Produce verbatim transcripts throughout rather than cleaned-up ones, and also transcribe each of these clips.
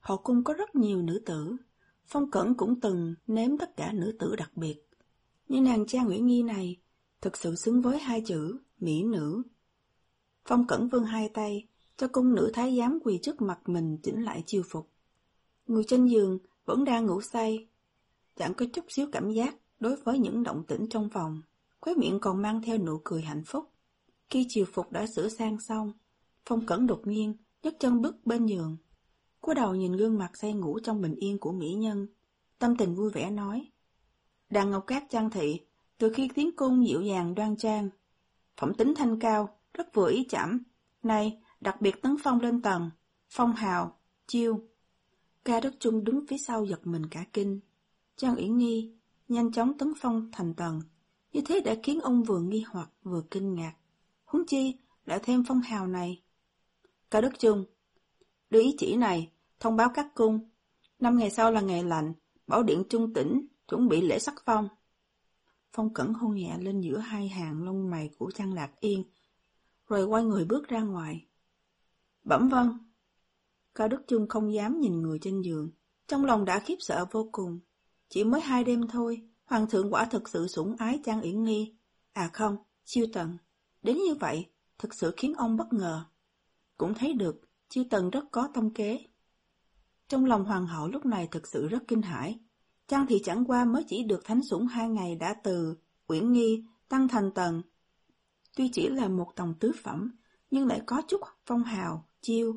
Hậu cung có rất nhiều nữ tử, Phong Cẩn cũng từng nếm tất cả nữ tử đặc biệt. Nhưng nàng Trang Uyển Nhi này thực sự xứng với hai chữ mỹ nữ. Phong Cẩn vươn hai tay, cho cung nữ thái giám quỳ trước mặt mình chỉnh lại chiêu phục. Người trên giường vẫn đang ngủ say, chẳng có chút xíu cảm giác đối với những động tĩnh trong phòng, khóe miệng còn mang theo nụ cười hạnh phúc. Khi chiều phục đã sửa sang xong, Phong Cẩn đột nhiên nhấc chân bước bên giường, cúi đầu nhìn gương mặt say ngủ trong bình yên của mỹ nhân, tâm tình vui vẻ nói: Đàn Ngọc Cát Trang thị từ khi tiến cung dịu dàng đoan trang, phẩm tính thanh cao, rất vừa ý trẫm. Này, đặc biệt tấn phong lên tầng, phong hào, chiêu. Ca Đức Trung đứng phía sau giật mình cả kinh. Trang Uyển Nhi nhanh chóng tấn phong thành tầng, như thế đã khiến ông vừa nghi hoặc vừa kinh ngạc. Huống chi lại thêm phong hào này. Ca Đức Trung, đưa ý chỉ này, thông báo các cung. Năm ngày sau là ngày lạnh, bảo điện Trung Tĩnh chuẩn bị lễ sắc phong. Phong Cẩn hôn nhẹ lên giữa hai hàng lông mày của Trang Lạc Yên, rồi quay người bước ra ngoài. Bẩm vâng. Cao Đức Trung không dám nhìn người trên giường, trong lòng đã khiếp sợ vô cùng. Chỉ mới hai đêm thôi, hoàng thượng quả thực sự sủng ái Trang Uyển Nhi. À không, Chiêu Tần. Đến như vậy, thực sự khiến ông bất ngờ. Cũng thấy được, Chiêu Tần rất có tâm kế. Trong lòng hoàng hậu lúc này thực sự rất kinh hãi. Trang thì chẳng qua mới chỉ được thánh sủng hai ngày đã từ Uyển Nhi tăng thành tần. Tuy chỉ là một tầng tứ phẩm, nhưng lại có chút phong hào, chiêu.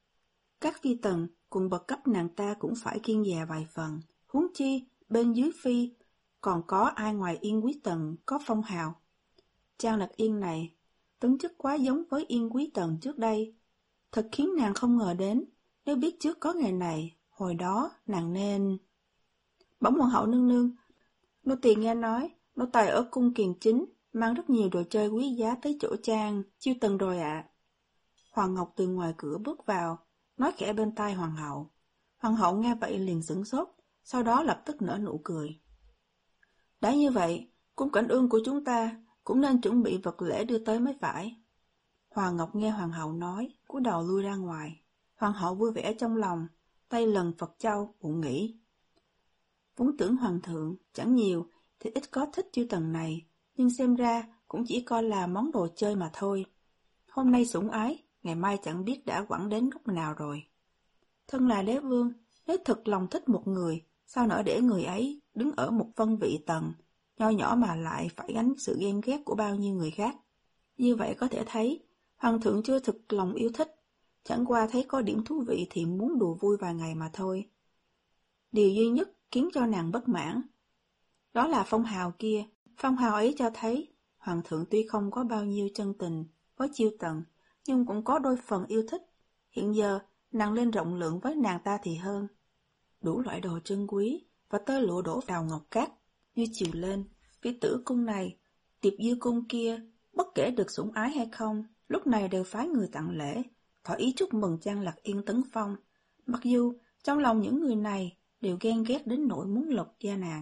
Các phi tần cùng bậc cấp nàng ta cũng phải kiêng dè vài phần. Huống chi, bên dưới phi, còn có ai ngoài Yên Quý Tần có phong hào. Trang Lạc Yên này, tính chất quá giống với Yên Quý Tần trước đây. Thật khiến nàng không ngờ đến, nếu biết trước có ngày này, hồi đó nàng nên... Bỗng hoàng hậu nương nương, nô tỳ nghe nói, nô tài ở cung Kiền Chính, mang rất nhiều đồ chơi quý giá tới chỗ Trang, Chiêu Tần rồi ạ. À. Hoàng Ngọc từ ngoài cửa bước vào, nói khẽ bên tai hoàng hậu. Hoàng hậu nghe vậy liền sửng sốt, sau đó lập tức nở nụ cười. Đã như vậy, cung Cảnh Ương của chúng ta cũng nên chuẩn bị vật lễ đưa tới mới phải. Hoàng Ngọc nghe hoàng hậu nói, cúi đầu lui ra ngoài. Hoàng hậu vui vẻ trong lòng, tay lần Phật châu, bụng nghĩ. Vốn tưởng hoàng thượng chẳng nhiều thì ít có thích Chiêu Tần này, nhưng xem ra cũng chỉ coi là món đồ chơi mà thôi. Hôm nay sủng ái, ngày mai chẳng biết đã quẳng đến lúc nào rồi. Thân là đế vương, nếu thực lòng thích một người, sao nỡ để người ấy đứng ở một phân vị tầng, nho nhỏ mà lại phải gánh sự ghen ghét của bao nhiêu người khác. Như vậy có thể thấy, hoàng thượng chưa thực lòng yêu thích, chẳng qua thấy có điểm thú vị thì muốn đùa vui vài ngày mà thôi. Điều duy nhất khiến cho nàng bất mãn, đó là phong hào kia. Phong hào ấy cho thấy, hoàng thượng tuy không có bao nhiêu chân tình với Chiêu Tần, nhưng cũng có đôi phần yêu thích. Hiện giờ, nàng lên rộng lượng với nàng ta thì hơn. Đủ loại đồ trân quý và tơ lụa đổ vào Ngọc Cát, như chiều lên. Phía tử cung này, tiệp dư cung kia, bất kể được sủng ái hay không, lúc này đều phái người tặng lễ, tỏ ý chúc mừng Trang Lạc Yên tấn phong. Mặc dù trong lòng những người này đều ghen ghét đến nỗi muốn lột da nàng.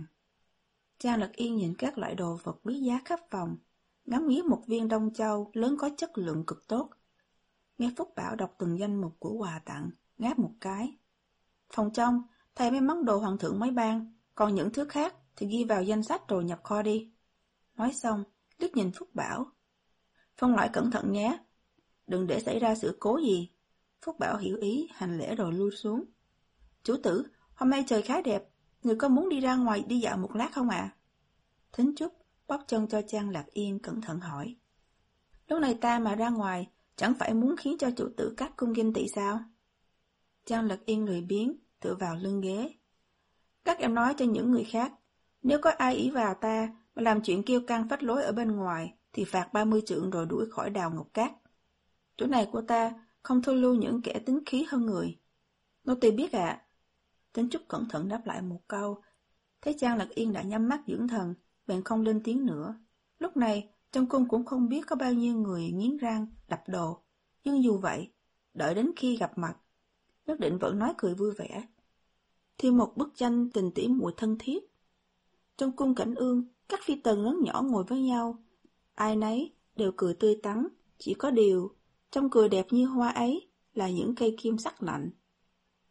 Trang Lạc Yên nhìn các loại đồ vật quý giá khắp phòng, ngắm nghía một viên đông châu lớn có chất lượng cực tốt. Nghe Phúc Bảo đọc từng danh mục của quà tặng, ngáp một cái. Phòng trong, thầy mấy món đồ hoàng thượng mới ban, còn những thứ khác thì ghi vào danh sách rồi nhập kho đi. Nói xong, liếc nhìn Phúc Bảo. Phong loại cẩn thận nhé, đừng để xảy ra sự cố gì. Phúc Bảo hiểu ý, hành lễ rồi lui xuống. Chủ tử, hôm nay trời khá đẹp, người có muốn đi ra ngoài đi dạo một lát không ạ? À? Thính Trúc bóp chân cho Trang Lạc Yên cẩn thận hỏi. Lúc này ta mà ra ngoài, chẳng phải muốn khiến cho chủ tử các cung ghen tị sao? Trang Lạc Yên lười biếng, tựa vào lưng ghế. Các em nói cho những người khác, nếu có ai ý vào ta mà làm chuyện kiêu căng phách lối ở bên ngoài, thì phạt ba mươi trượng rồi đuổi khỏi Đào Ngọc Cát. Chỗ này của ta không thu lưu những kẻ tính khí hơn người. Nô tỳ biết ạ. À. Thính Trúc cẩn thận đáp lại một câu. Thấy Trang Lạc Yên đã nhắm mắt dưỡng thần, bèn không lên tiếng nữa. Lúc này, trong cung cũng không biết có bao nhiêu người nghiến răng, đập đồ. Nhưng dù vậy, đợi đến khi gặp mặt, nhất định vẫn nói cười vui vẻ. Thêm một bức tranh tình tỉ muội thân thiết. Trong cung Cảnh Ương, các phi tần lớn nhỏ ngồi với nhau. Ai nấy đều cười tươi tắn, chỉ có điều, trong cười đẹp như hoa ấy là những cây kim sắc lạnh.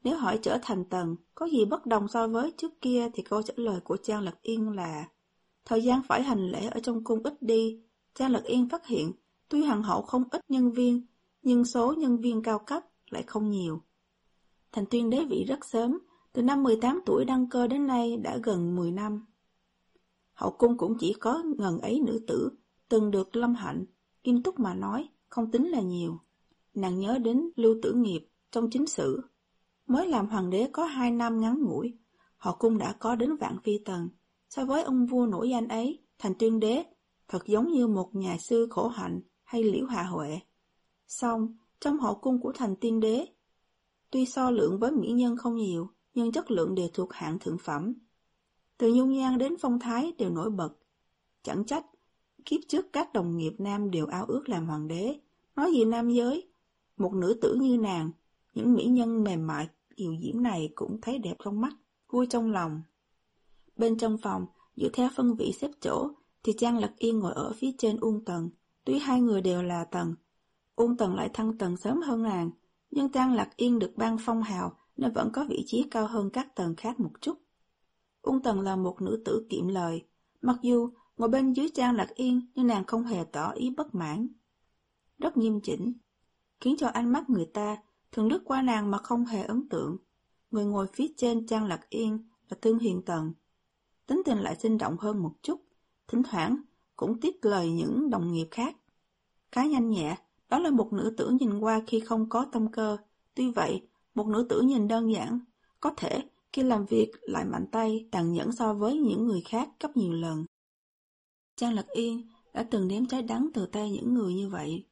Nếu hỏi trở thành Tần có gì bất đồng so với trước kia thì câu trả lời của Trang Lật Yên là thời gian phải hành lễ ở trong cung ít đi. Trang Lật Yên phát hiện tuy hoàng hậu không ít nhân viên, nhưng số nhân viên cao cấp lại không nhiều. Thành Tuyên đế vị rất sớm, từ năm mười tám tuổi đăng cơ đến nay đã gần mười năm. Hậu cung cũng chỉ có ngần ấy nữ tử, từng được Lâm Hạnh, nghiêm túc mà nói, không tính là nhiều. Nàng nhớ đến Lưu Tử Nghiệp trong chính sử. Mới làm hoàng đế có hai năm ngắn ngủi, hậu cung đã có đến vạn phi tần. So với ông vua nổi danh ấy, Thành Tuyên đế thật giống như một nhà sư khổ hạnh hay Liễu Hạ Huệ. Song, trong hậu cung của Thành Tuyên đế, tuy so lượng với mỹ nhân không nhiều, nhưng chất lượng đều thuộc hạng thượng phẩm. Từ nhung nhan đến phong thái đều nổi bật. Chẳng trách, kiếp trước các đồng nghiệp nam đều ao ước làm hoàng đế. Nói gì nam giới, một nữ tử như nàng, những mỹ nhân mềm mại, kiều diễm này cũng thấy đẹp trong mắt, vui trong lòng. Bên trong phòng, dựa theo phân vị xếp chỗ, thì Trang Lật Yên ngồi ở phía trên Uông Tần. Tuy hai người đều là Tần, Uông Tần lại thăng Tần sớm hơn nàng, nhưng Trang Lật Yên được ban phong hào nên vẫn có vị trí cao hơn các Tần khác một chút. Uông Tần là một nữ tử kiệm lời, mặc dù ngồi bên dưới Trang Lật Yên nhưng nàng không hề tỏ ý bất mãn. Rất nghiêm chỉnh, khiến cho ánh mắt người ta thường lướt qua nàng mà không hề ấn tượng. Người ngồi phía trên Trang Lật Yên là Tương Hiền Tần. Tính tình lại sinh động hơn một chút, thỉnh thoảng cũng tiếp lời những đồng nghiệp khác. Khá nhanh nhẹ, đó là một nữ tử nhìn qua khi không có tâm cơ. Tuy vậy, một nữ tử nhìn đơn giản, có thể khi làm việc lại mạnh tay, tàn nhẫn so với những người khác gấp nhiều lần. Trang Lật Yên đã từng nếm trái đắng từ tay những người như vậy.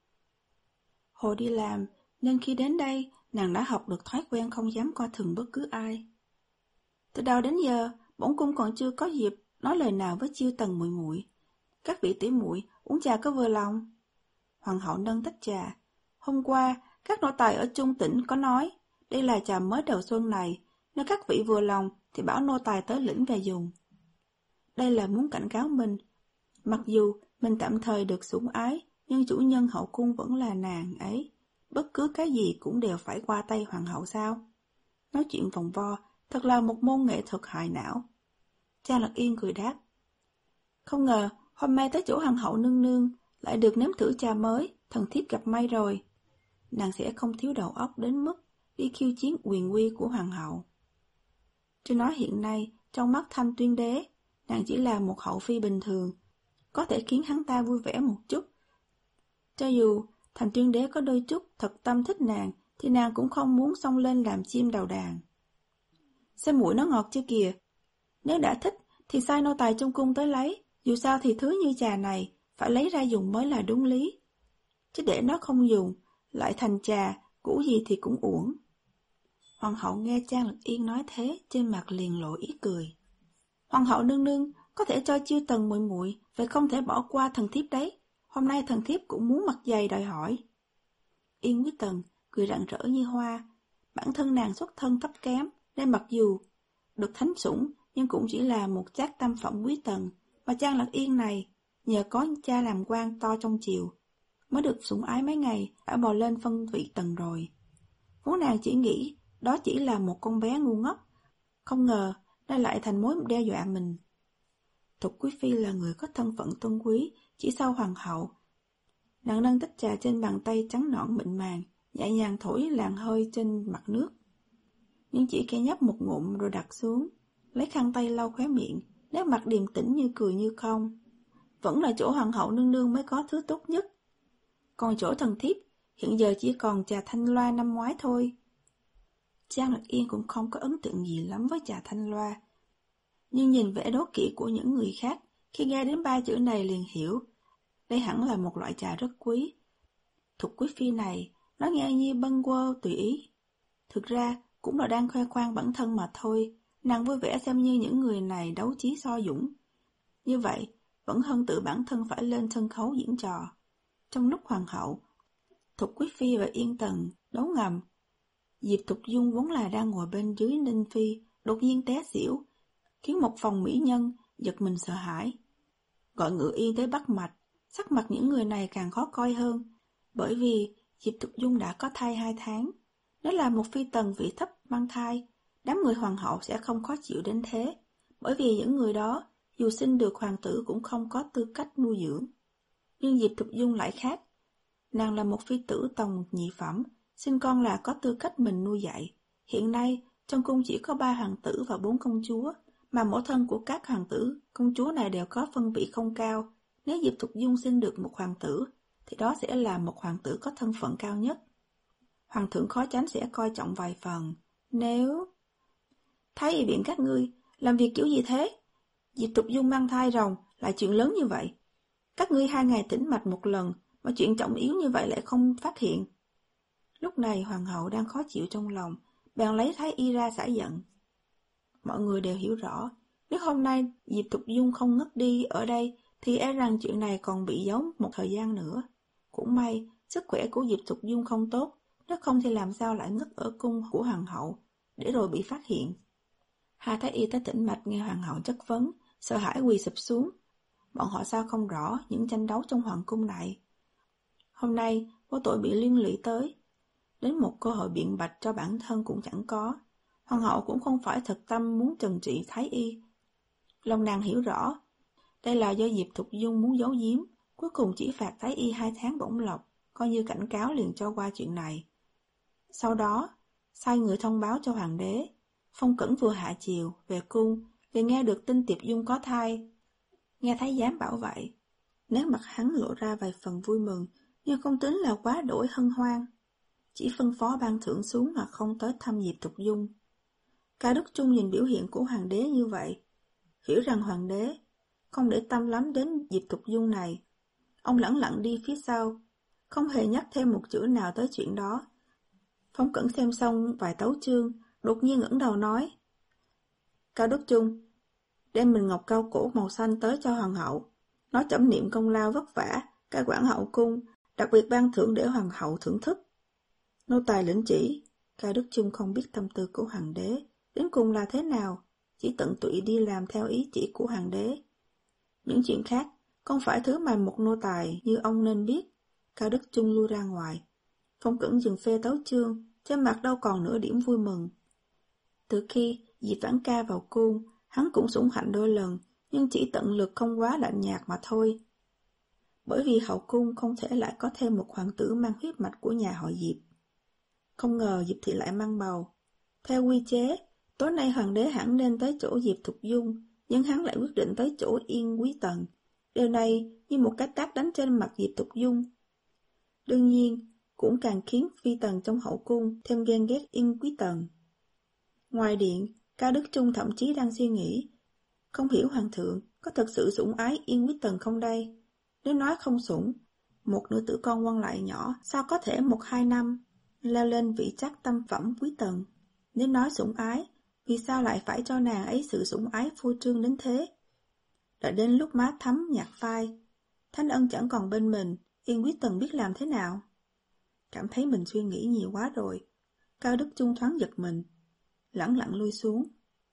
Hồi đi làm, nên khi đến đây, nàng đã học được thói quen không dám coi thường bất cứ ai. Từ đầu đến giờ, bổn cung còn chưa có dịp nói lời nào với Chiêu Tần muội muội. Các vị tỷ muội uống trà có vừa lòng? Hoàng hậu nâng tách trà. Hôm qua, các nô tài ở Trung Tỉnh có nói, đây là trà mới đầu xuân này, nếu các vị vừa lòng thì bảo nô tài tới lĩnh về dùng. Đây là muốn cảnh cáo mình. Mặc dù mình tạm thời được sủng ái, nhưng chủ nhân hậu cung vẫn là nàng ấy. Bất cứ cái gì cũng đều phải qua tay hoàng hậu sao? Nói chuyện vòng vo, thật là một môn nghệ thuật hại não. Trang Lật Yên cười đáp. Không ngờ, hôm nay tới chỗ hoàng hậu nương nương, lại được nếm thử trà mới, thần thiếp gặp may rồi. Nàng sẽ không thiếu đầu óc đến mức đi khiêu chiến quyền uy của hoàng hậu. Tôi nói hiện nay, trong mắt Thanh Tuyên đế, nàng chỉ là một hậu phi bình thường, có thể khiến hắn ta vui vẻ một chút. Cho dù Thành Tuyên đế có đôi chút thật tâm thích nàng, thì nàng cũng không muốn xông lên làm chim đầu đàn. Xem mũi nó ngọt chưa kìa. Nếu đã thích, thì sai nô tài trong cung tới lấy, dù sao thì thứ như trà này, phải lấy ra dùng mới là đúng lý. Chứ để nó không dùng, lại thành trà, cũ gì thì cũng uổng. Hoàng hậu nghe Trang Lật Yên nói thế, trên mặt liền lộ ý cười. Hoàng hậu nương nương, có thể cho Chiêu Tần muội muội, vậy không thể bỏ qua thần thiếp đấy. Hôm nay thần thiếp cũng muốn mặt dày đòi hỏi. Yên với Tần, cười rạng rỡ như hoa. Bản thân nàng xuất thân thấp kém, nên mặc dù được thánh sủng, nhưng cũng chỉ là một chát tam phẩm quý tần. Mà Trang Lật Yên này, nhờ có cha làm quan to trong triều, mới được sủng ái mấy ngày, đã bò lên phân vị tần rồi. Vốn nàng chỉ nghĩ, đó chỉ là một con bé ngu ngốc. Không ngờ, đây lại thành mối đe dọa mình. Thục Quý Phi là người có thân phận tôn quý, chỉ sau hoàng hậu. Nàng nâng tách trà trên bàn tay trắng nõn mịn màng, nhẹ nhàng thổi làn hơi trên mặt nước. Nhưng chỉ khẽ nhấp một ngụm rồi đặt xuống, lấy khăn tay lau khóe miệng, nét mặt điềm tĩnh như cười như không. Vẫn là chỗ hoàng hậu nương nương mới có thứ tốt nhất. Còn chỗ thần thiếp, hiện giờ chỉ còn trà thanh loa năm ngoái thôi. Trang Lật Yên cũng không có ấn tượng gì lắm với trà thanh loa. Nhưng nhìn vẻ đố kỵ của những người khác, khi nghe đến ba chữ này liền hiểu. Đây hẳn là một loại trà rất quý. Thục Quý Phi này, nó nghe như bâng quơ tùy ý. Thực ra, cũng là đang khoe khoang bản thân mà thôi. Nàng vui vẻ xem như những người này đấu trí so dũng. Như vậy, vẫn hơn tự bản thân phải lên sân khấu diễn trò. Trong lúc hoàng hậu, Thục Quý Phi và Yên Tần đấu ngầm, Diệp Thục Dung vốn là đang ngồi bên dưới Ninh Phi, đột nhiên té xỉu, khiến một phòng mỹ nhân giật mình sợ hãi. Gọi Ngự Yên tới bắt mạch, sắc mặt những người này càng khó coi hơn, bởi vì Diệp Thục Dung đã có thai hai tháng. Nếu là một phi tần vị thấp mang thai, đám người hoàng hậu sẽ không khó chịu đến thế, bởi vì những người đó, dù sinh được hoàng tử cũng không có tư cách nuôi dưỡng. Nhưng Diệp Thục Dung lại khác. Nàng là một phi tử tòng nhị phẩm, sinh con là có tư cách mình nuôi dạy. Hiện nay, trong cung chỉ có ba hoàng tử và bốn công chúa, mà mẫu thân của các hoàng tử, công chúa này đều có phân vị không cao. Nếu Diệp Thục Dung sinh được một hoàng tử, thì đó sẽ là một hoàng tử có thân phận cao nhất. Hoàng thượng khó tránh sẽ coi trọng vài phần. Nếu... Thái y viện các ngươi, làm việc kiểu gì thế? Diệp Thục Dung mang thai rồng là chuyện lớn như vậy. Các ngươi hai ngày tĩnh mạch một lần, mà chuyện trọng yếu như vậy lại không phát hiện. Lúc này hoàng hậu đang khó chịu trong lòng, bèn lấy thái y ra xả giận. Mọi người đều hiểu rõ, nếu hôm nay Diệp Thục Dung không ngất đi ở đây, thì e rằng chuyện này còn bị giấu một thời gian nữa. Cũng may, sức khỏe của Diệp Thục Dung không tốt, nếu không thì làm sao lại ngất ở cung của hoàng hậu, để rồi bị phát hiện. Hai thái y tới tĩnh mạch nghe hoàng hậu chất vấn, sợ hãi quỳ sụp xuống. Bọn họ sao không rõ những tranh đấu trong hoàng cung này. Hôm nay, vô tội bị liên lụy tới. Đến một cơ hội biện bạch cho bản thân cũng chẳng có. Hoàng hậu cũng không phải thật tâm muốn trừng trị thái y. Lòng nàng hiểu rõ, đây là do Diệp Thục Dung muốn giấu giếm, cuối cùng chỉ phạt thái y hai tháng bổng lộc, coi như cảnh cáo liền cho qua chuyện này. Sau đó, sai người thông báo cho hoàng đế. Phong Cẩn vừa hạ chiều, về cung, liền nghe được tin Tiệp Dung có thai. Nghe thái giám bảo vậy, nét mặt hắn lộ ra vài phần vui mừng, nhưng không tính là quá đổi hân hoan. Chỉ phân phó ban thưởng xuống mà không tới thăm Diệp Thục Dung. Ca Đức Trung nhìn biểu hiện của hoàng đế như vậy, hiểu rằng hoàng đế không để tâm lắm đến Diệp Thục Dung này. Ông lẳng lặng đi phía sau, không hề nhắc thêm một chữ nào tới chuyện đó. Phong Cẩn xem xong vài tấu chương, đột nhiên ngẩng đầu nói: Cao Đức Trung, đem mình ngọc cao cổ màu xanh tới cho hoàng hậu, nói trẫm niệm công lao vất vả cai quản hậu cung, đặc biệt ban thưởng để hoàng hậu thưởng thức. Nô tài lĩnh chỉ. Cao Đức Trung không biết tâm tư của hoàng đế đến cùng là thế nào, chỉ tận tụy đi làm theo ý chỉ của hoàng đế. Những chuyện khác không phải thứ mà một nô tài như ông nên biết. Cao Đức Trung lui ra ngoài. Phong Cẩn dừng phê tấu chương, trên mặt đâu còn nửa điểm vui mừng. Từ khi Diệp Vãn Ca vào cung, hắn cũng sủng hạnh đôi lần, nhưng chỉ tận lực không quá lạnh nhạt mà thôi. Bởi vì hậu cung không thể lại có thêm một hoàng tử mang huyết mạch của nhà họ Diệp. Không ngờ Diệp Thị lại mang bầu. Theo quy chế, tối nay hoàng đế hẳn nên tới chỗ Diệp Thục Dung, nhưng hắn lại quyết định tới chỗ Yên Quý Tần. Điều này như một cái tát đánh trên mặt Diệp Thục Dung. Đương nhiên, cũng càng khiến phi tần trong hậu cung thêm ghen ghét Yên Quý Tần. Ngoài điện, Cao Đức Trung thậm chí đang suy nghĩ, không hiểu hoàng thượng có thật sự sủng ái Yên Quý Tần không đây? Nếu nói không sủng, một nữ tử con quan lại nhỏ sao có thể một hai năm leo lên vị trắc tâm phẩm Quý Tần? Nếu nói sủng ái, vì sao lại phải cho nàng ấy sự sủng ái phô trương đến thế? Đợi đến lúc má thắm nhạt phai, Thánh Ân chẳng còn bên mình, Yên Quý Tần biết làm thế nào? Cảm thấy mình suy nghĩ nhiều quá rồi. Cao Đức Trung thoáng giật mình, lẳng lặng lui xuống.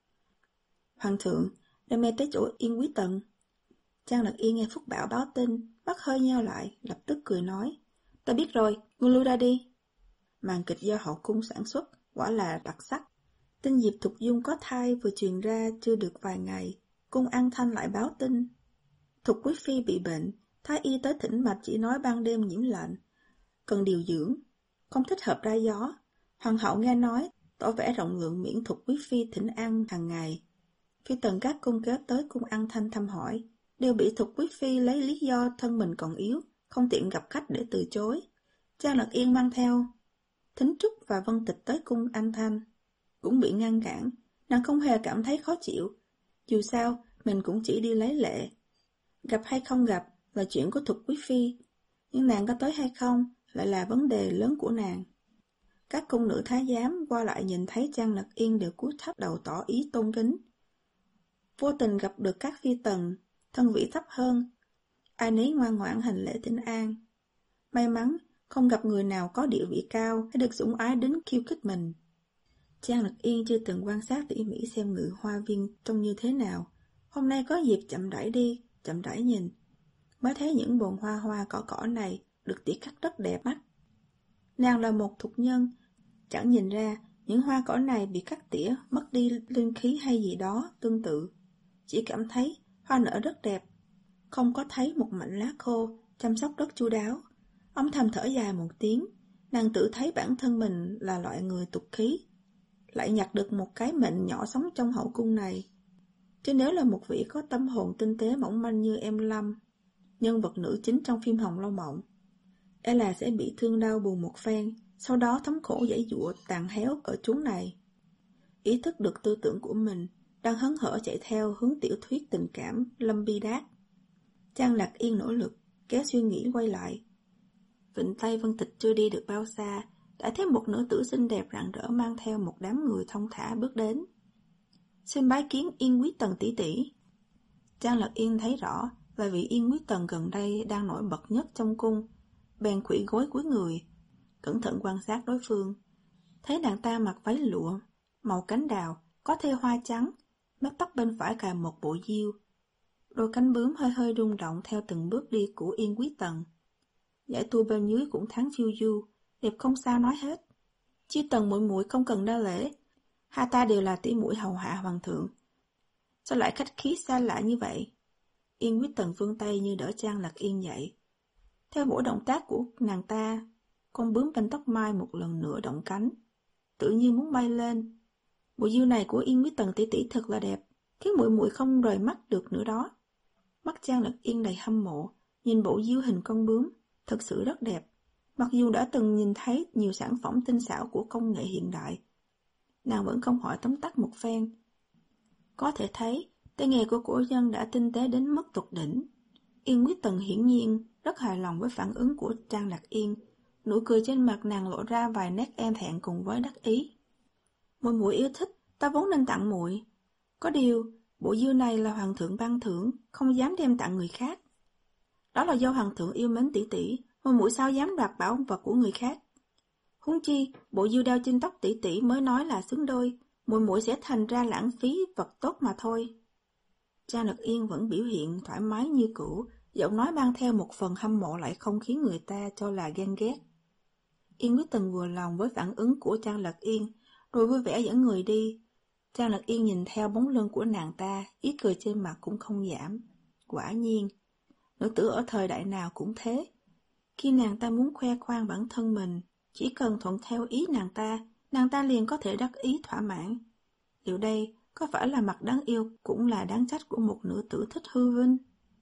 Hoàng thượng, đem em tới chỗ Yên Quý Tần. Trang Lật Yên nghe Phúc Bảo báo tin, mắt hơi nheo lại, lập tức cười nói: Ta biết rồi, ngươi lui ra đi. Màn kịch do hậu cung sản xuất, quả là đặc sắc. Tin Diệp Thục Dung có thai vừa truyền ra chưa được vài ngày, cung An Thanh lại báo tin Thục Quý Phi bị bệnh, thái y tới thỉnh mạch chỉ nói ban đêm nhiễm lạnh, cần điều dưỡng, không thích hợp ra gió. Hoàng hậu nghe nói, tỏ vẻ rộng lượng miễn Thục Quý Phi thỉnh an hàng ngày. Phi tần các cung kéo tới cung An Thanh thăm hỏi, đều bị Thục Quý Phi lấy lý do thân mình còn yếu, không tiện gặp khách để từ chối. Trang Lật Yên mang theo Thính Trúc và Vân Tịch tới cung An Thanh, cũng bị ngăn cản. Nàng không hề cảm thấy khó chịu, dù sao mình cũng chỉ đi lấy lệ. Gặp hay không gặp là chuyện của Thục Quý Phi, nhưng nàng có tới hay không lại là vấn đề lớn của nàng. Các cung nữ thái giám qua lại nhìn thấy Trang Lật Yên đều cúi thấp đầu tỏ ý tôn kính. Vô tình gặp được các phi tần, thân vị thấp hơn, ai nấy ngoan ngoãn hành lễ thỉnh an. May mắn không gặp người nào có địa vị cao hay được sủng ái đến khiêu khích mình. Trang Lật Yên chưa từng quan sát tỉ mỉ xem ngự hoa viên trông như thế nào. Hôm nay có dịp chậm rãi đi, chậm rãi nhìn, mới thấy những bồn hoa hoa cỏ cỏ này được tỉa cắt rất đẹp mắt. Nàng là một thục nhân, Chẳng nhìn ra, những hoa cỏ này bị cắt tỉa, mất đi linh khí hay gì đó tương tự. Chỉ cảm thấy hoa nở rất đẹp, không có thấy một mảnh lá khô, chăm sóc rất chu đáo. Ông thầm thở dài một tiếng, nàng tự thấy bản thân mình là loại người tục khí, lại nhặt được một cái mệnh nhỏ sống trong hậu cung này. Chứ nếu là một vị có tâm hồn tinh tế mỏng manh như em Lâm, nhân vật nữ chính trong phim Hồng Lâu Mộng, e là sẽ bị thương đau buồn một phen, sau đó thống khổ giãy giụa tàn héo ở chốn này. Ý thức được tư tưởng của mình, đang hớn hở chạy theo hướng tiểu thuyết tình cảm Lâm Bi Đát. Trang Lạc Yên nỗ lực kéo suy nghĩ quay lại. Vịnh Tây Vân Tịch chưa đi được bao xa, đã thấy một nữ tử xinh đẹp rạng rỡ mang theo một đám người thong thả bước đến. Xin bái kiến Yên Quý Tần tỷ tỷ. Trang Lạc Yên thấy rõ là vị Yên Quý Tần gần đây đang nổi bật nhất trong cung, bèn khuỵu gối cúi người, cẩn thận quan sát đối phương. Thấy nàng ta mặc váy lụa màu cánh đào, có thêu hoa trắng, mái tóc bên phải cài một bộ diêu, đôi cánh bướm hơi hơi rung động theo từng bước đi của Yên Quý Tần. Giải tu bên dưới cũng tháng phiêu du, đẹp không sao nói hết. Chi Tần muội muội không cần đa lễ, hai ta đều là tỷ muội hầu hạ hoàng thượng, sao lại khách khí xa lạ như vậy? Yên Quý Tần vươn tay như đỡ Trang Lạc Yên dậy. Theo mỗi động tác của nàng ta, con bướm bên tóc mai một lần nữa động cánh, tự nhiên muốn bay lên. Bộ diêu này của Yên Quý Tần tỷ tỷ thật là đẹp, khiến muội muội không rời mắt được nữa đó. Mắt Trang Lạc Yên đầy hâm mộ, nhìn bộ diêu hình con bướm, thật sự rất đẹp. Mặc dù đã từng nhìn thấy nhiều sản phẩm tinh xảo của công nghệ hiện đại, nàng vẫn không hỏi tóm tắt một phen. Có thể thấy, tay nghề của cổ nhân đã tinh tế đến mức tột đỉnh. Yên Quý Tần hiển nhiên rất hài lòng với phản ứng của Trang Lạc Yên, nụ cười trên mặt nàng lộ ra vài nét e thẹn cùng với đắc ý. Muội muội yêu thích, ta vốn nên tặng muội. Có điều, bộ diêu này là hoàng thượng ban thưởng, không dám đem tặng người khác. Đó là do hoàng thượng yêu mến tỷ tỷ, muội muội sao dám đoạt bảo vật của người khác. Huống chi, bộ diêu đeo trên tóc tỷ tỷ mới nói là xứng đôi, muội muội sẽ thành ra lãng phí vật tốt mà thôi. Trang Lạc Yên vẫn biểu hiện thoải mái như cũ, giọng nói mang theo một phần hâm mộ lại không khiến người ta cho là ghen ghét. Yên Quý Tần vừa lòng với phản ứng của Trang Lạc Yên, rồi vui vẻ dẫn người đi. Trang Lạc Yên nhìn theo bóng lưng của nàng ta, ý cười trên mặt cũng không giảm. Quả nhiên, nữ tử ở thời đại nào cũng thế. Khi nàng ta muốn khoe khoang bản thân mình, chỉ cần thuận theo ý nàng ta, nàng ta liền có thể đắc ý thỏa mãn. Liệu đây có phải là mặt đáng yêu cũng là đáng trách của một nữ tử thích hư vinh?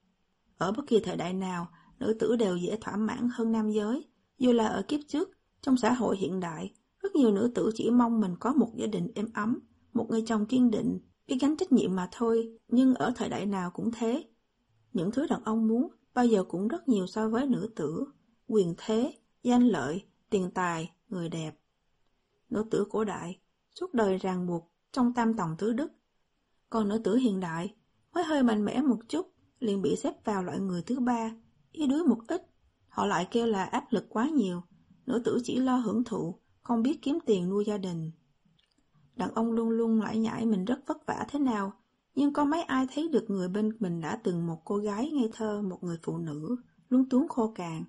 Ở bất kỳ thời đại nào, nữ tử đều dễ thỏa mãn hơn nam giới. Dù là ở kiếp trước, trong xã hội hiện đại, rất nhiều nữ tử chỉ mong mình có một gia đình êm ấm, một người chồng kiên định, biết gánh trách nhiệm mà thôi. Nhưng ở thời đại nào cũng thế. Những thứ đàn ông muốn bao giờ cũng rất nhiều so với nữ tử: quyền thế, danh lợi, tiền tài, người đẹp. Nữ tử cổ đại suốt đời ràng buộc trong tam tòng tứ đức, còn nữ tử hiện đại mới hơi mạnh mẽ một chút liền bị xếp vào loại người thứ ba, yếu đuối một ít. Họ lại kêu là áp lực quá nhiều. Nữ tử chỉ lo hưởng thụ, không biết kiếm tiền nuôi gia đình. Đàn ông luôn luôn lải nhải mình rất vất vả thế nào, nhưng có mấy ai thấy được người bên mình đã từng một cô gái ngây thơ, một người phụ nữ luống tuống khô cạn.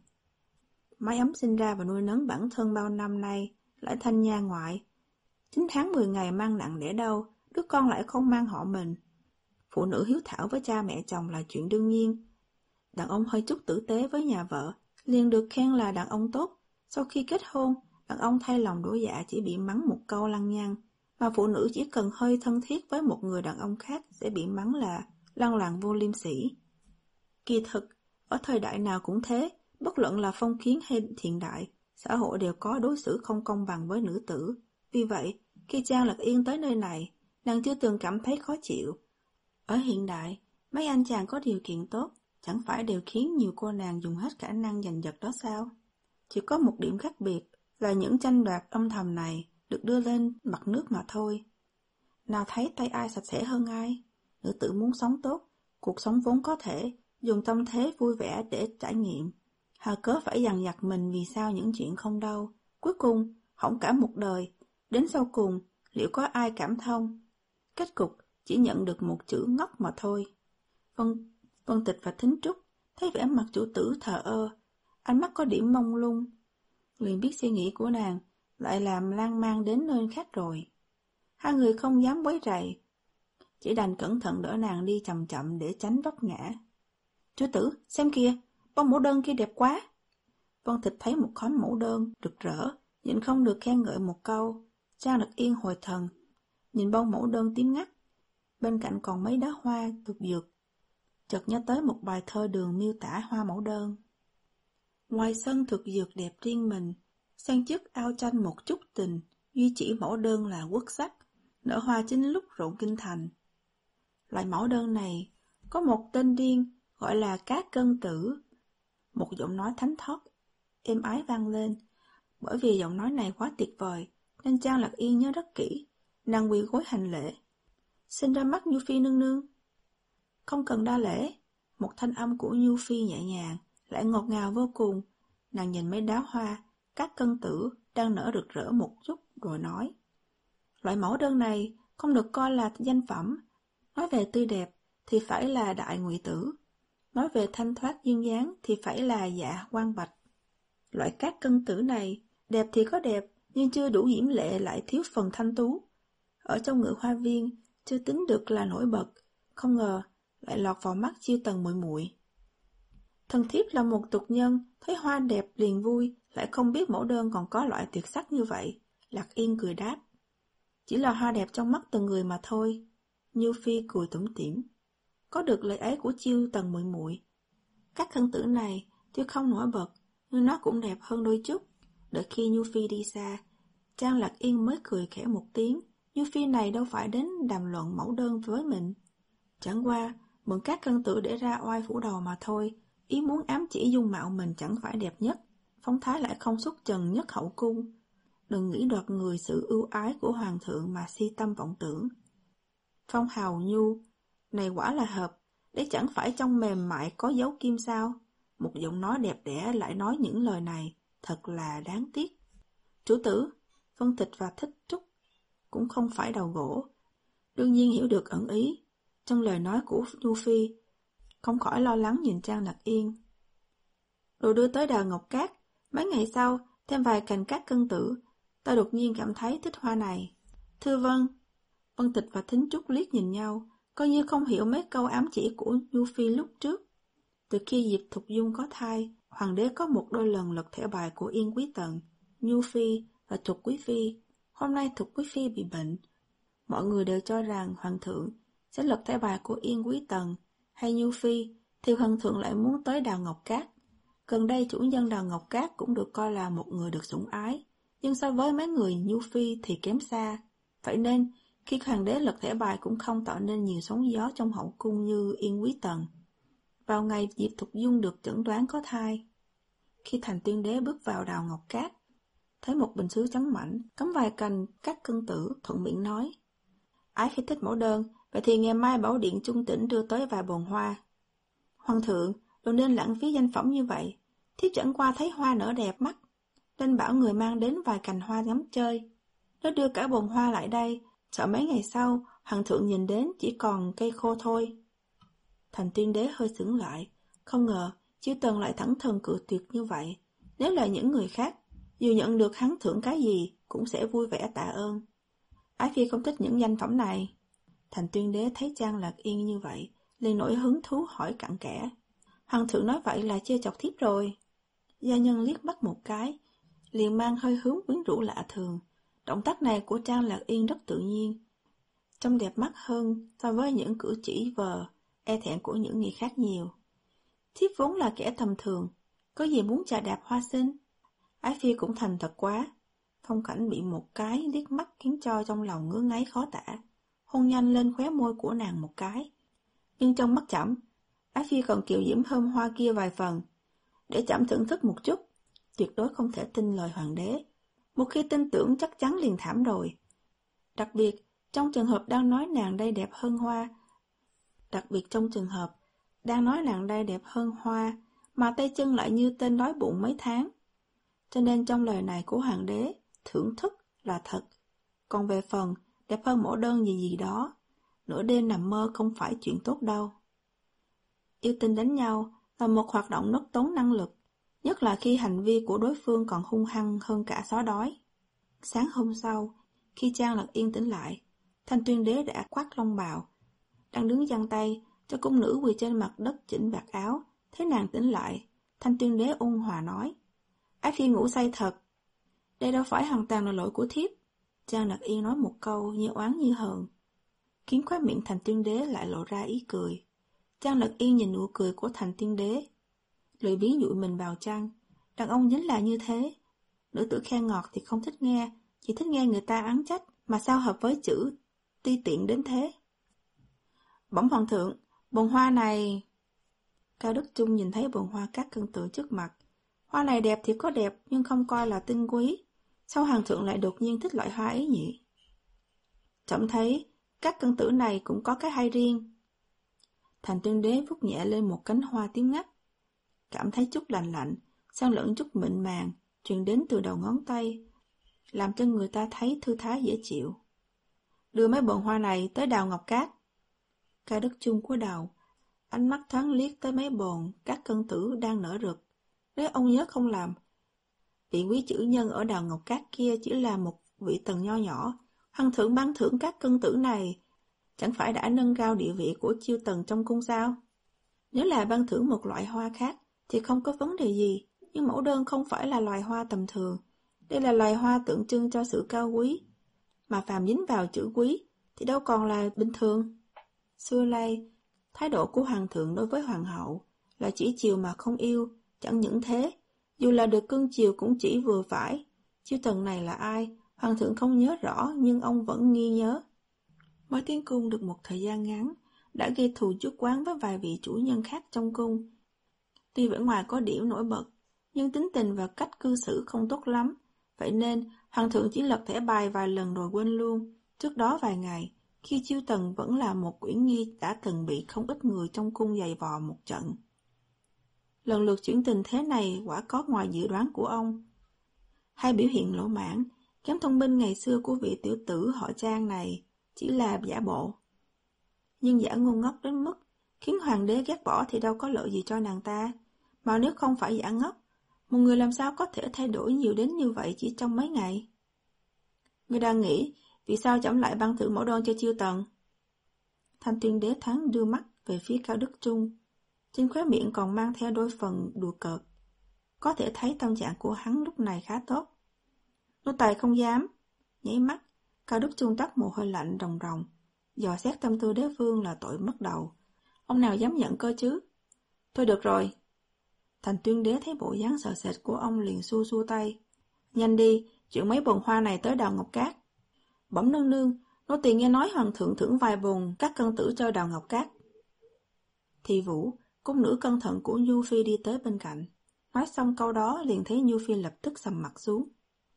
Mái ấm sinh ra và nuôi nấng bản thân bao năm nay lại thành nhà ngoại. Chín tháng mười ngày mang nặng đẻ đau, đứa con lại không mang họ mình. Phụ nữ hiếu thảo với cha mẹ chồng là chuyện đương nhiên. Đàn ông hơi chút tử tế với nhà vợ liền được khen là đàn ông tốt. Sau khi kết hôn, đàn ông thay lòng đổi dạ chỉ bị mắng một câu lăng nhăng, mà phụ nữ chỉ cần hơi thân thiết với một người đàn ông khác sẽ bị mắng là lăng loàn vô liêm sỉ. Kỳ thực, ở thời đại nào cũng thế, bất luận là phong kiến hay hiện đại, xã hội đều có đối xử không công bằng với nữ tử. Vì vậy, khi Trang Lạc Yên tới nơi này, nàng chưa từng cảm thấy khó chịu. Ở hiện đại, mấy anh chàng có điều kiện tốt, chẳng phải đều khiến nhiều cô nàng dùng hết khả năng giành giật đó sao? Chỉ có một điểm khác biệt là những tranh đoạt âm thầm này được đưa lên mặt nước mà thôi. Nào thấy tay ai sạch sẽ hơn ai? Nữ tử muốn sống tốt, cuộc sống vốn có thể dùng tâm thế vui vẻ để trải nghiệm. Hà cớ phải dằn vặt mình vì sao những chuyện không đâu. Cuối cùng, hỏng cả một đời. Đến sau cùng, liệu có ai cảm thông? Kết cục chỉ nhận được một chữ ngốc mà thôi. Vân, Vân Tịch và Thính Trúc thấy vẻ mặt chủ tử thờ ơ, ánh mắt có điểm mông lung, liền biết suy nghĩ của nàng, lại làm lan man đến nơi khác rồi. Hai người không dám quấy rầy, chỉ đành cẩn thận đỡ nàng đi chậm chậm để tránh vấp ngã. Chú Tử, xem kìa, bông mẫu đơn kia đẹp quá. Vân Tịch thấy một khóm mẫu đơn rực rỡ, nhịn không được khen ngợi một câu. Trang Lạc Yên hồi thần, nhìn bông mẫu đơn tím ngắt, bên cạnh còn mấy đóa hoa cực dược. Chợt nhớ tới một bài thơ Đường miêu tả hoa mẫu đơn. Ngoài sân thực dược đẹp riêng mình, xen chức ao tranh một chút tình, duy chỉ mẫu đơn là quốc sắc, nở hoa chính lúc rộn kinh thành. Loại mẫu đơn này có một tên riêng gọi là cát cân tử. Một giọng nói thánh thót, êm ái vang lên. Bởi vì giọng nói này quá tuyệt vời, nên Trang Lạc Yên nhớ rất kỹ, nàng quỳ gối hành lễ. Xin ra mắt Nhu Phi nương nương. Không cần đa lễ, một thanh âm của Nhu Phi nhẹ nhàng, lại ngọt ngào vô cùng. Nàng nhìn mấy đóa hoa, các cân tử đang nở rực rỡ một chút rồi nói. Loại mẫu đơn này không được coi là danh phẩm. Nói về tươi đẹp thì phải là đại ngụy tử. Nói về thanh thoát duyên dáng thì phải là dạ quang bạch. Loại các cân tử này, đẹp thì có đẹp, nhưng chưa đủ diễm lệ lại thiếu phần thanh tú. Ở trong Ngự Hoa Viên, chưa tính được là nổi bật, không ngờ lại lọt vào mắt Chiêu Tần muội muội. Thần thiếp là một tục nhân, thấy hoa đẹp liền vui, lại không biết mẫu đơn còn có loại tuyệt sắc như vậy. Lạc Yên cười đáp. Chỉ là hoa đẹp trong mắt từng người mà thôi. Nhu Phi cười tủm tỉm. Có được lời ấy của Chiêu Tần muội muội, các thân tử này tuy không nổi bật, nhưng nó cũng đẹp hơn đôi chút. Đợi khi Nhu Phi đi xa, Trang Lạc Yên mới cười khẽ một tiếng. Nhu Phi này đâu phải đến đàm luận mẫu đơn với mình. Chẳng qua, mượn các cân tử để ra oai phủ đầu mà thôi. Ý muốn ám chỉ dung mạo mình chẳng phải đẹp nhất, phong thái lại không xuất trần nhất hậu cung. Đừng nghĩ đoạt người sự ưu ái của hoàng thượng mà si tâm vọng tưởng. Phong hào Nhu, này quả là hợp, đấy chẳng phải trong mềm mại có dấu kim sao? Một giọng nói đẹp đẽ lại nói những lời này, thật là đáng tiếc. Chủ tử, Vân Tịch và Thích Trúc cũng không phải đầu gỗ, đương nhiên hiểu được ẩn ý trong lời nói của Nhu Phi, không khỏi lo lắng nhìn Trang Lạc Yên. Đồ đưa tới đào ngọc cát, mấy ngày sau thêm vài cành cát cân tử, ta đột nhiên cảm thấy thích hoa này. Thưa vâng. Vân Tịch và Thính Trúc liếc nhìn nhau, coi như không hiểu mấy câu ám chỉ của Nhu Phi lúc trước. Từ khi Diệp Thục Dung có thai, hoàng đế có một đôi lần lật thẻ bài của Yên Quý Tần, Nhu Phi và Thục Quý Phi. Hôm nay Thục Quý Phi bị bệnh. Mọi người đều cho rằng hoàng thượng sẽ lật thẻ bài của Yên Quý Tần hay Nhu Phi, thì hoàng thượng lại muốn tới đào ngọc cát. Gần đây chủ nhân đào ngọc cát cũng được coi là một người được sủng ái, nhưng so với mấy người Nhu Phi thì kém xa. Vậy nên, khi hoàng đế lật thẻ bài cũng không tạo nên nhiều sóng gió trong hậu cung như Yên Quý Tần. Vào ngày Diệp Thục Dung được chẩn đoán có thai, khi Thành Tuyên Đế bước vào đào ngọc cát, thấy một bình sứ trắng mảnh, cắm vài cành các cân tử, thuận miệng nói. Ái phi thích mẫu đơn, vậy thì ngày mai bảo điện Trung Tĩnh đưa tới vài bồn hoa. Hoàng thượng, đừng nên lãng phí danh phẩm như vậy, thiếp chẳng qua thấy hoa nở đẹp mắt, nên bảo người mang đến vài cành hoa ngắm chơi. Nó đưa cả bồn hoa lại đây, sợ mấy ngày sau, hoàng thượng nhìn đến chỉ còn cây khô thôi. Thành Tuyên Đế hơi sững lại, không ngờ Chiêu Tần lại thẳng thừng cự tuyệt như vậy. Nếu là những người khác, dù nhận được hắn thưởng cái gì cũng sẽ vui vẻ tạ ơn. Ái phi không thích những danh phẩm này. Thành Tuyên Đế thấy Trang Lạc Yên như vậy, liền nổi hứng thú hỏi cặn kẽ. Hoàng thượng nói vậy là chưa chọc thiếp rồi. Gia nhân liếc mắt một cái, liền mang hơi hướng quyến rũ lạ thường. Động tác này của Trang Lạc Yên rất tự nhiên, trông đẹp mắt hơn so với những cử chỉ vờ, e thẹn của những người khác nhiều. Thiếp vốn là kẻ tầm thường, có gì muốn chà đạp hoa sinh. Ái phi cũng thành thật quá. Phong Cảnh bị một cái liếc mắt khiến cho trong lòng ngứa ngáy khó tả, hôn nhanh lên khóe môi của nàng một cái. Nhưng trong mắt Trẫm, Ái phi còn kiều diễm hơn hoa kia vài phần. Để Trẫm thưởng thức một chút, tuyệt đối không thể tin lời hoàng đế. Một khi tin tưởng chắc chắn liền thảm rồi. Đặc biệt, trong trường hợp đang nói nàng đây đẹp hơn hoa, đặc biệt trong trường hợp đang nói nàng đây đẹp hơn hoa, mà tay chân lại như tên đói bụng mấy tháng. Cho nên trong lời này của hoàng đế, thưởng thức là thật. Còn về phần đẹp hơn mẫu đơn gì gì đó, nửa đêm nằm mơ không phải chuyện tốt đâu. Yêu tinh đánh nhau là một hoạt động rất tốn năng lực, nhất là khi hành vi của đối phương còn hung hăng hơn cả xóa đói. Sáng hôm sau, khi Trang Lật Yên tỉnh lại, Thanh Tuyên Đế đã khoác long bào, đang đứng giang tay cho cung nữ quỳ trên mặt đất chỉnh vạt áo. Thấy nàng tỉnh lại, Thanh Tuyên Đế ôn hòa nói: Ái phi ngủ say thật, đây đâu phải hoàn toàn là lỗi của thiếp. Trang Lật Yên nói một câu như oán như hờn, khiến khóe miệng Thanh Tuyên Đế lại lộ ra ý cười. Trang Lật Yên nhìn nụ cười của Thanh Tuyên Đế, lười biếng dụi mình vào chăn. Đàn ông chính là như thế, nữ tử khen ngọt thì không thích nghe, chỉ thích nghe người ta oán trách, mà sao hợp với chữ ti tiện đến thế. Bẩm hoàng thượng, bồn hoa này... Cao Đức Trung nhìn thấy bồn hoa cát cân tử trước mặt. Hoa này đẹp thì có đẹp, nhưng không coi là tinh quý. Sao hoàng thượng lại đột nhiên thích loại hoa ấy nhỉ? Trẫm thấy các cân tử này cũng có cái hay riêng. Thành Tuyên Đế vuốt nhẹ lên một cánh hoa tím ngắt, cảm thấy chút lạnh lạnh, xen lẫn chút mịn màng, truyền đến từ đầu ngón tay, làm cho người ta thấy thư thái dễ chịu. Đưa mấy bồn hoa này tới đào Ngọc Cát. Cao Đức Trung cúi đầu, ánh mắt thoáng liếc tới mấy bồn các cân tử đang nở rực. Nếu ông nhớ không lầm, vị quý chữ nhân ở đào Ngọc Cát kia chỉ là một vị tần nho nhỏ. Hoàng thượng ban thưởng các cân tử này, chẳng phải đã nâng cao địa vị của chiêu tần trong cung sao? Nếu là ban thưởng một loại hoa khác thì không có vấn đề gì, nhưng mẫu đơn không phải là loài hoa tầm thường. Đây là loài hoa tượng trưng cho sự cao quý, mà phàm dính vào chữ quý thì đâu còn là bình thường. Xưa nay, thái độ của hoàng thượng đối với hoàng hậu là chỉ chiều mà không yêu. Chẳng những thế, dù là được cưng chiều cũng chỉ vừa phải. Chiêu tần này là ai, hoàng thượng không nhớ rõ, nhưng ông vẫn nghi nhớ. Mới tiến cung được một thời gian ngắn, đã gây thù chuốc oán với vài vị chủ nhân khác trong cung. Tuy vẻ ngoài có điểm nổi bật, nhưng tính tình và cách cư xử không tốt lắm. Vậy nên, hoàng thượng chỉ lật thẻ bài vài lần rồi quên luôn. Trước đó vài ngày, khi Chiêu Tần vẫn là một quyển nghi, đã từng bị không ít người trong cung giày vò một trận. Lần lượt chuyển tình thế này quả có ngoài dự đoán của ông. Hai biểu hiện lỗ mãn, kém thông minh ngày xưa của vị tiểu tử họ Trang này chỉ là giả bộ. Nhưng giả ngu ngốc đến mức khiến hoàng đế ghét bỏ thì đâu có lợi gì cho nàng ta. Mà nếu không phải giả ngốc, một người làm sao có thể thay đổi nhiều đến như vậy chỉ trong mấy ngày? Người đang nghĩ vì sao trẫm lại ban thưởng mẫu đơn cho Chiêu Tần? Thanh Tuyên Đế thoáng đưa mắt về phía Cao Đức Trung, trên khóe miệng còn mang theo đôi phần đùa cợt. Có thể thấy tâm trạng của hắn lúc này khá tốt. Nô tài không dám. Nháy mắt, Cao Đức Trung toát mồ hôi lạnh ròng ròng, dò xét tâm tư đế vương là tội mất đầu. Ông nào dám nhận cơ chứ? Thôi được rồi. Thành Tuyên Đế thấy bộ dáng sợ sệt của ông liền xua xua tay. Nhanh đi, chuyển mấy bồn hoa này tới đào Ngọc Cát. Bẩm nương nương, nô tỳ nghe nói hoàng thượng thưởng vài bồn các cân tử cho đào Ngọc Cát. Thì Vũ, cung nữ cẩn thận của Nhu Phi đi tới bên cạnh. Nói xong câu đó liền thấy Nhu Phi lập tức sầm mặt xuống.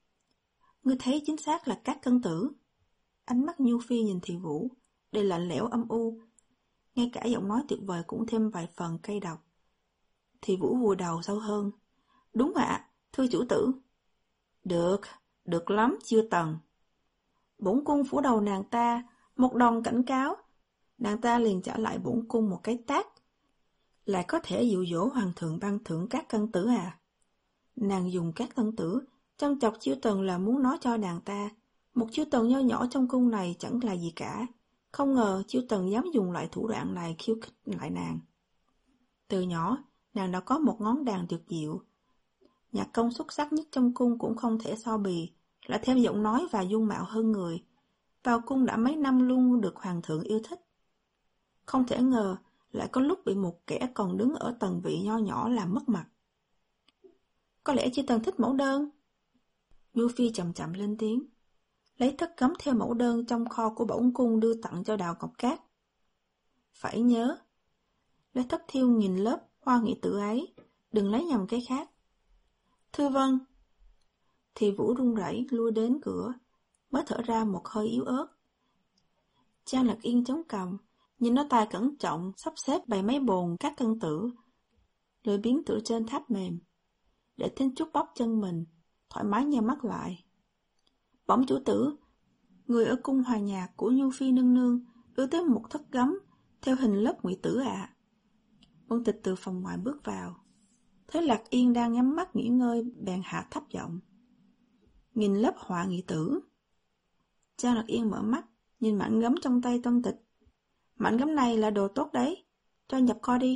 Ngươi thấy chính xác là các cân tử. Ánh mắt Nhu Phi nhìn Thị Vũ, đầy lạnh lẽo âm u. Ngay cả giọng nói tuyệt vời cũng thêm vài phần cay độc. Thị Vũ vùi đầu sâu hơn. Đúng ạ, thưa chủ tử. Được, được lắm Chiêu Tần. Bổn cung phủ đầu nàng ta, một đòn cảnh cáo. Nàng ta liền trả lại bổn cung một cái tát. Lại có thể dụ dỗ hoàng thượng ban thưởng các cân tử à? Nàng dùng các cân tử châm chọc Chiêu Tần là muốn nói cho nàng ta, một Chiêu Tần nho nhỏ trong cung này chẳng là gì cả. Không ngờ Chiêu Tần dám dùng loại thủ đoạn này khiêu khích lại nàng. Từ nhỏ, nàng đã có một ngón đàn tuyệt diệu. Nhạc công xuất sắc nhất trong cung cũng không thể so bì, lại thêm giọng nói và dung mạo hơn người. Vào cung đã mấy năm luôn được hoàng thượng yêu thích. Không thể ngờ lại có lúc bị một kẻ còn đứng ở tầng vị nho nhỏ làm mất mặt. Có lẽ Chiêu Tần thích mẫu đơn. Nhu Phi chậm chậm lên tiếng, lấy thất cấm theo mẫu đơn trong kho của bổn cung đưa tặng cho đào Ngọc Cát. Phải nhớ, lấy thất thiêu nghìn lớp hoa nghị tử ấy, đừng lấy nhầm cái khác. Thưa vâng. Thì Vũ run rẩy lui đến cửa, mới thở ra một hơi yếu ớt. Trang Lật Yên chống cằm, nhìn nó tài cẩn trọng sắp xếp bày mấy bồn các cân tử, lười biến tựa trên tháp mềm, để Thính Trúc bóp chân mình, thoải mái nhắm mắt lại. Bẩm chủ tử, người ở cung hòa nhạc của Nhu Phi nương nương đưa tới một thất gấm theo hình lớp ngụy tử ạ. À. Vân Tịch từ phòng ngoài bước vào, thấy Lạc Yên đang nhắm mắt nghỉ ngơi, bèn hạ thấp giọng. nghìn lớp họa nghị tử. Trang Lạc Yên mở mắt, nhìn mảnh gấm trong tay Vân Tịch. Mảnh gấm này là đồ tốt đấy, cho nhập kho đi.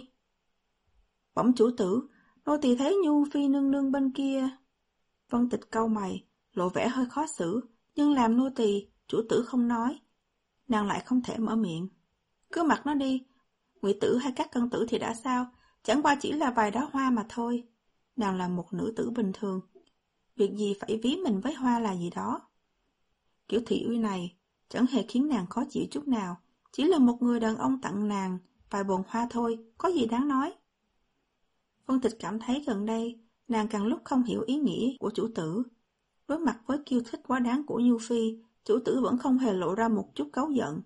Bẩm chủ tử, nô tỳ thấy Nhu Phi nương nương bên kia. Vân Tịch cau mày, lộ vẻ hơi khó xử, nhưng làm nô tỳ, chủ tử không nói. Nàng lại không thể mở miệng. Cứ mặc nó đi, ngụy tử hay các cân tử thì đã sao, chẳng qua chỉ là vài đóa hoa mà thôi. Nàng là một nữ tử bình thường, việc gì phải ví mình với hoa là gì đó. Kiểu thị uy này chẳng hề khiến nàng khó chịu chút nào, chỉ là một người đàn ông tặng nàng vài bồn hoa thôi, có gì đáng nói. Vân Tịch cảm thấy gần đây nàng càng lúc không hiểu ý nghĩa của chủ tử. Đối mặt với kiêu thích quá đáng của Nhu Phi, chủ tử vẫn không hề lộ ra một chút cáu giận.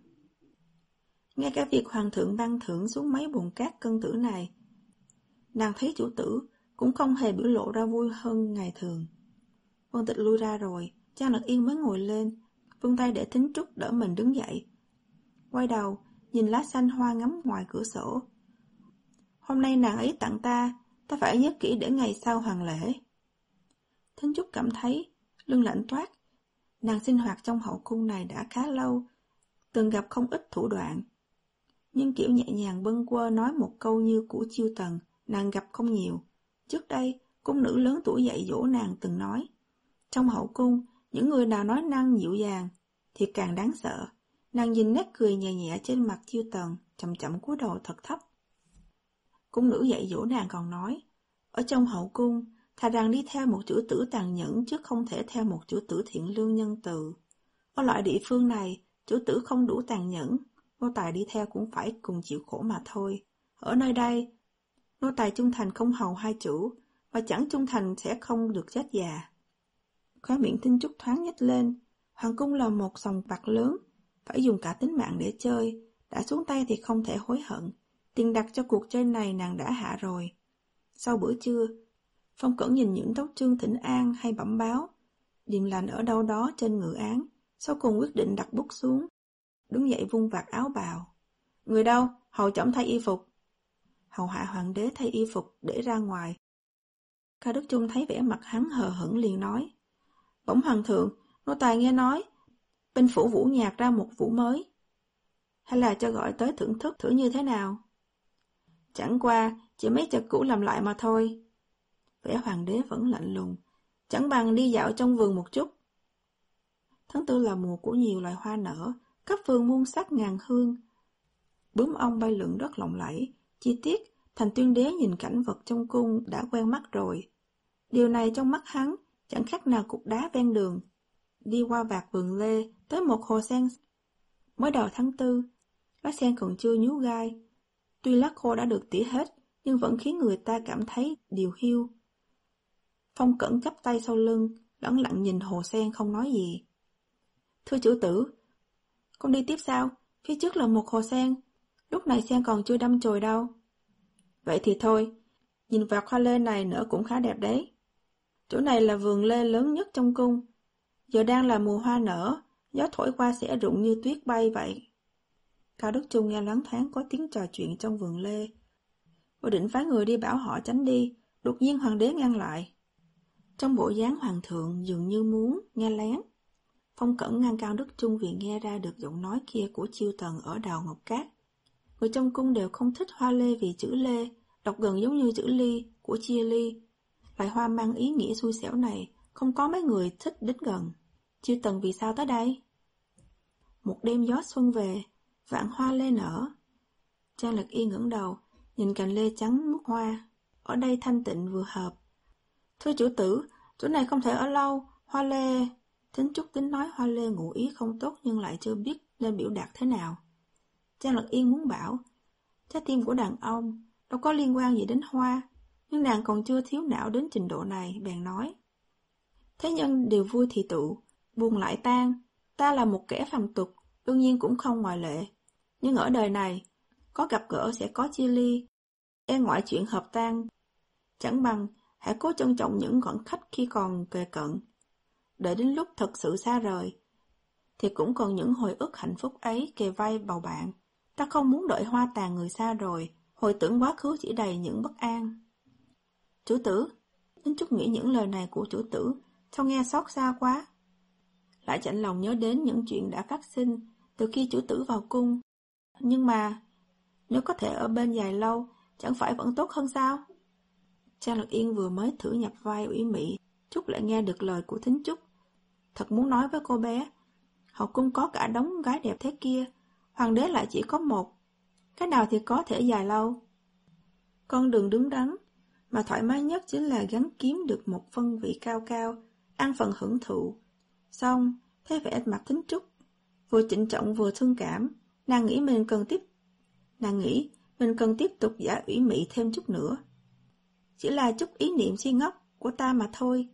Ngay cả việc hoàng thượng ban thưởng xuống mấy bồn cát cân tử này, nàng thấy chủ tử cũng không hề biểu lộ ra vui hơn ngày thường. Vân Tịch lui ra rồi, Trang Lạc Yên mới ngồi lên, vươn tay để Thính Trúc đỡ mình đứng dậy. Quay đầu, nhìn lá xanh hoa ngắm ngoài cửa sổ. Hôm nay nàng ấy tặng ta, ta phải nhớ kỹ để ngày sau hoàng lễ. Thính Trúc cảm thấy lưng lạnh toát. Nàng sinh hoạt trong hậu cung này đã khá lâu, từng gặp không ít thủ đoạn. Nhưng kiểu nhẹ nhàng bâng quơ nói một câu như của Chiêu Tần, nàng gặp không nhiều. Trước đây, cung nữ lớn tuổi dạy dỗ nàng từng nói, trong hậu cung, những người nào nói năng dịu dàng thì càng đáng sợ. Nàng nhìn nét cười nhẹ nhẹ trên mặt Chiêu Tần, chậm chậm cúi đầu thật thấp. Cung nữ dạy dỗ nàng còn nói, ở trong hậu cung, thà rằng đi theo một chủ tử tàn nhẫn chứ không thể theo một chủ tử thiện lương nhân từ. Ở loại địa phương này, chủ tử không đủ tàn nhẫn, nô tài đi theo cũng phải cùng chịu khổ mà thôi. Ở nơi đây, nô tài trung thành không hầu hai chủ, và chẳng trung thành sẽ không được chết già. Khóe miệng Thính Trúc thoáng nhếch lên. Hoàng cung là một sòng bạc lớn, phải dùng cả tính mạng để chơi, đã xuống tay thì không thể hối hận. Tiền đặt cho cuộc chơi này nàng đã hạ rồi. Sau bữa trưa, Phong Cẩn nhìn những tấu chương thỉnh an hay bẩm báo, điềm lành ở đâu đó trên ngự án, sau cùng quyết định đặt bút xuống, đứng dậy vung vạt áo bào. Người đâu? Hầu chẩm thay y phục. Hầu hạ hoàng đế thay y phục để ra ngoài. Cao Đức Trung thấy vẻ mặt hắn hờ hững liền nói, bẩm hoàng thượng, nô tài nghe nói bên phủ Vũ Nhạc ra một vũ mới, hay là cho gọi tới thưởng thức thử như thế nào? Chẳng qua chỉ mấy chợ cũ làm lại mà thôi. Vẻ hoàng đế vẫn lạnh lùng, chẳng bằng đi dạo trong vườn một chút. Tháng tư là mùa của nhiều loài hoa nở, các vườn muôn sắc ngàn hương, bướm ong bay lượn rất lộng lẫy. Chi tiết, Thành Tuyên Đế nhìn cảnh vật trong cung đã quen mắt rồi. Điều này trong mắt hắn chẳng khác nào cục đá ven đường. Đi qua vạt vườn lê, tới một hồ sen. Mới đầu tháng tư, lá sen còn chưa nhú gai. Tuy lá khô đã được tỉa hết, nhưng vẫn khiến người ta cảm thấy điều hiu. Phong Cẩn chắp tay sau lưng, lẳng lặng nhìn hồ sen không nói gì. Thưa chủ tử, con đi tiếp sao? Phía trước là một hồ sen, lúc này sen còn chưa đâm chồi đâu. Vậy thì thôi, nhìn vạt hoa lê này nở cũng khá đẹp đấy. Chỗ này là vườn lê lớn nhất trong cung. Giờ đang là mùa hoa nở, gió thổi qua sẽ rụng như tuyết bay vậy. Cao Đức Trung nghe loáng thoáng có tiếng trò chuyện trong vườn lê. Vừa định phái người đi bảo họ tránh đi, đột nhiên hoàng đế ngăn lại. Trong bộ dáng hoàng thượng dường như muốn nghe lén. Phong Cẩn ngăn Cao Đức Trung vì nghe ra được giọng nói kia của Chiêu Tần ở Đào Ngọc Cát. Người trong cung đều không thích hoa lê vì chữ lê, đọc gần giống như chữ ly của chia ly. Loài hoa mang ý nghĩa xui xẻo này, không có mấy người thích đến gần. Chiêu Tần vì sao tới đây? Một đêm gió xuân về, vạn hoa lê nở. Trang Lạc Yên ngẩng đầu, nhìn cành lê trắng mút hoa. Ở đây thanh tịnh vừa hợp. Thưa chủ tử, chỗ này không thể ở lâu, hoa lê... Thính Trúc tính nói hoa lê ngụ ý không tốt nhưng lại chưa biết nên biểu đạt thế nào. Trang Lạc Yên muốn bảo, trái tim của đàn ông đâu có liên quan gì đến hoa, nhưng nàng còn chưa thiếu não đến trình độ này, bèn nói. Thế nhân đều vui thì tụ, buồn lại tan, ta là một kẻ phàm tục, đương nhiên cũng không ngoại lệ. Nhưng ở đời này, có gặp gỡ sẽ có chia ly, e ngoại chuyện hợp tan. Chẳng bằng, hãy cố trân trọng những khoảnh khắc khi còn kề cận. Đợi đến lúc thật sự xa rời, thì cũng còn những hồi ức hạnh phúc ấy kề vai bầu bạn. Ta không muốn đợi hoa tàn người xa rồi, hồi tưởng quá khứ chỉ đầy những bất an. Chủ tử, Thính Trúc nghĩ những lời này của chủ tử Sao nghe xót xa quá. Lại chạnh lòng nhớ đến những chuyện đã phát sinh từ khi chủ tử vào cung. Nhưng mà, nếu có thể ở bên dài lâu, chẳng phải vẫn tốt hơn sao? Trang Lạc Yên vừa mới thử nhập vai ủy mị, Trúc lại nghe được lời của Thính Trúc. Thật muốn nói với cô bé, hậu cung có cả đống gái đẹp thế kia, hoàng đế lại chỉ có một. Cái nào thì có thể dài lâu? Con đường đứng đắn, mà thoải mái nhất chính là gắn kiếm được một phân vị cao cao, ăn phần hưởng thụ. Xong, thấy vẻ mặt Thính Trúc, vừa trịnh trọng vừa thương cảm, nàng nghĩ mình cần tiếp nàng nghĩ mình cần tiếp tục giả ủy mị thêm chút nữa. Chỉ là chút ý niệm si ngốc của ta mà thôi.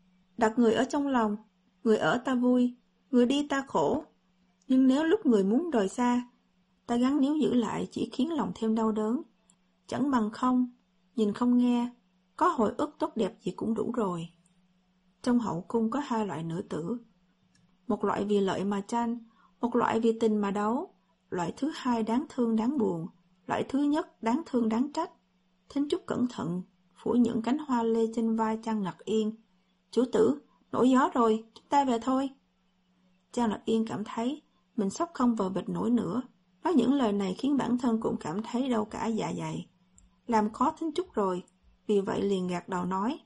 Đặt người ở trong lòng, người ở ta vui, người đi ta khổ. Nhưng nếu lúc người muốn rời xa, ta gắng níu giữ lại chỉ khiến lòng thêm đau đớn. Chẳng bằng không, nhìn không nghe, có hồi ức tốt đẹp gì cũng đủ rồi. Trong hậu cung có hai loại nữ tử. Một loại vì lợi mà tranh, một loại vì tình mà đấu. Loại thứ hai đáng thương đáng buồn, loại thứ nhất đáng thương đáng trách. Thính Trúc cẩn thận phủi những cánh hoa lê trên vai Trang Lạc Yên. Chủ tử, nổi gió rồi, chúng ta về thôi. Trang Lạc Yên cảm thấy mình sắp không vào bịch nổi nữa. Nói những lời này khiến bản thân cũng cảm thấy đau cả dạ dày. Làm khó Thính Trúc rồi, vì vậy liền gạt đầu nói.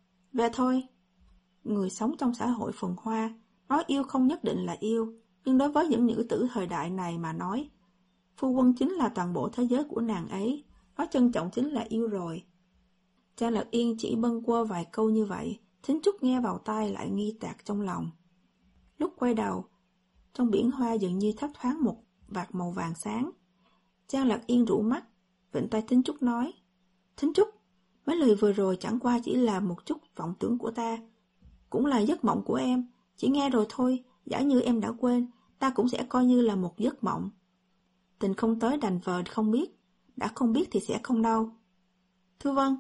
Về thôi. Người sống trong xã hội phồn hoa, nói yêu không nhất định là yêu, nhưng đối với những nữ tử thời đại này mà nói, phu quân chính là toàn bộ thế giới của nàng ấy, nói trân trọng chính là yêu rồi. Trang Lạc Yên chỉ bâng quơ vài câu như vậy, Thính Trúc nghe vào tai lại nghi tạc trong lòng. Lúc quay đầu, trong biển hoa dường như thấp thoáng một vạt màu vàng sáng. Trang Lạc Yên rũ mắt, vịnh tay Thính Trúc nói, Thính Trúc, mấy lời vừa rồi chẳng qua chỉ là một chút vọng tưởng của ta, cũng là giấc mộng của em, chỉ nghe rồi thôi, giả như em đã quên, ta cũng sẽ coi như là một giấc mộng. Tình không tới đành vờ không biết, đã không biết thì sẽ không đau. Thưa vâng.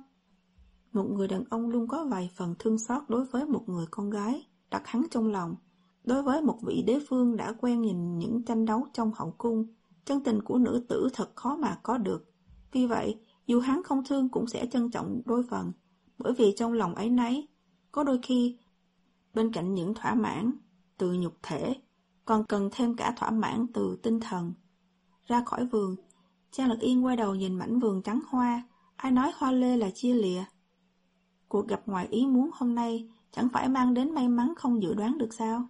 Một người đàn ông luôn có vài phần thương xót đối với một người con gái, đặt hắn trong lòng. Đối với một vị đế vương đã quen nhìn những tranh đấu trong hậu cung, chân tình của nữ tử thật khó mà có được. Vì vậy, dù hắn không thương cũng sẽ trân trọng đôi phần, bởi vì trong lòng ấy nấy, có đôi khi, bên cạnh những thỏa mãn từ nhục thể, còn cần thêm cả thỏa mãn từ tinh thần. Ra khỏi vườn, Trang Lạc Yên quay đầu nhìn mảnh vườn trắng hoa, ai nói hoa lê là chia lìa. Cuộc gặp ngoài ý muốn hôm nay chẳng phải mang đến may mắn không dự đoán được sao?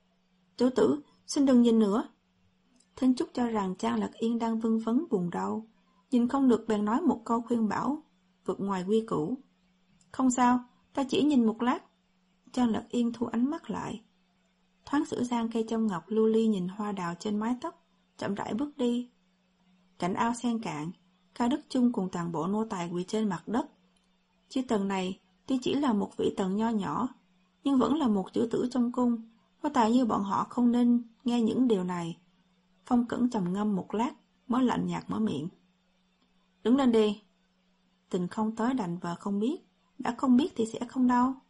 Chủ tử, xin đừng nhìn nữa. Thính Trúc cho rằng Trang Lạc Yên đang vân vấn buồn đau, nhìn không được bèn nói một câu khuyên bảo, vượt ngoài quy củ. Không sao, ta chỉ nhìn một lát. Trang Lạc Yên thu ánh mắt lại. Thoáng sửa sang cây châm ngọc lưu ly nhìn hoa đào trên mái tóc, chậm rãi bước đi. Cạnh ao sen cạn, Cao Đức Chung cùng toàn bộ nô tài quỳ trên mặt đất. Chư Tần này tuy chỉ là một vị tần nho nhỏ, nhưng vẫn là một chữ tử trong cung. Nô tài như bọn họ không nên nghe những điều này. Phong Cẩn trầm ngâm một lát, mới lạnh nhạt mở miệng. Đứng lên đi. Tình không tới đành vờ không biết, đã không biết thì sẽ không đau.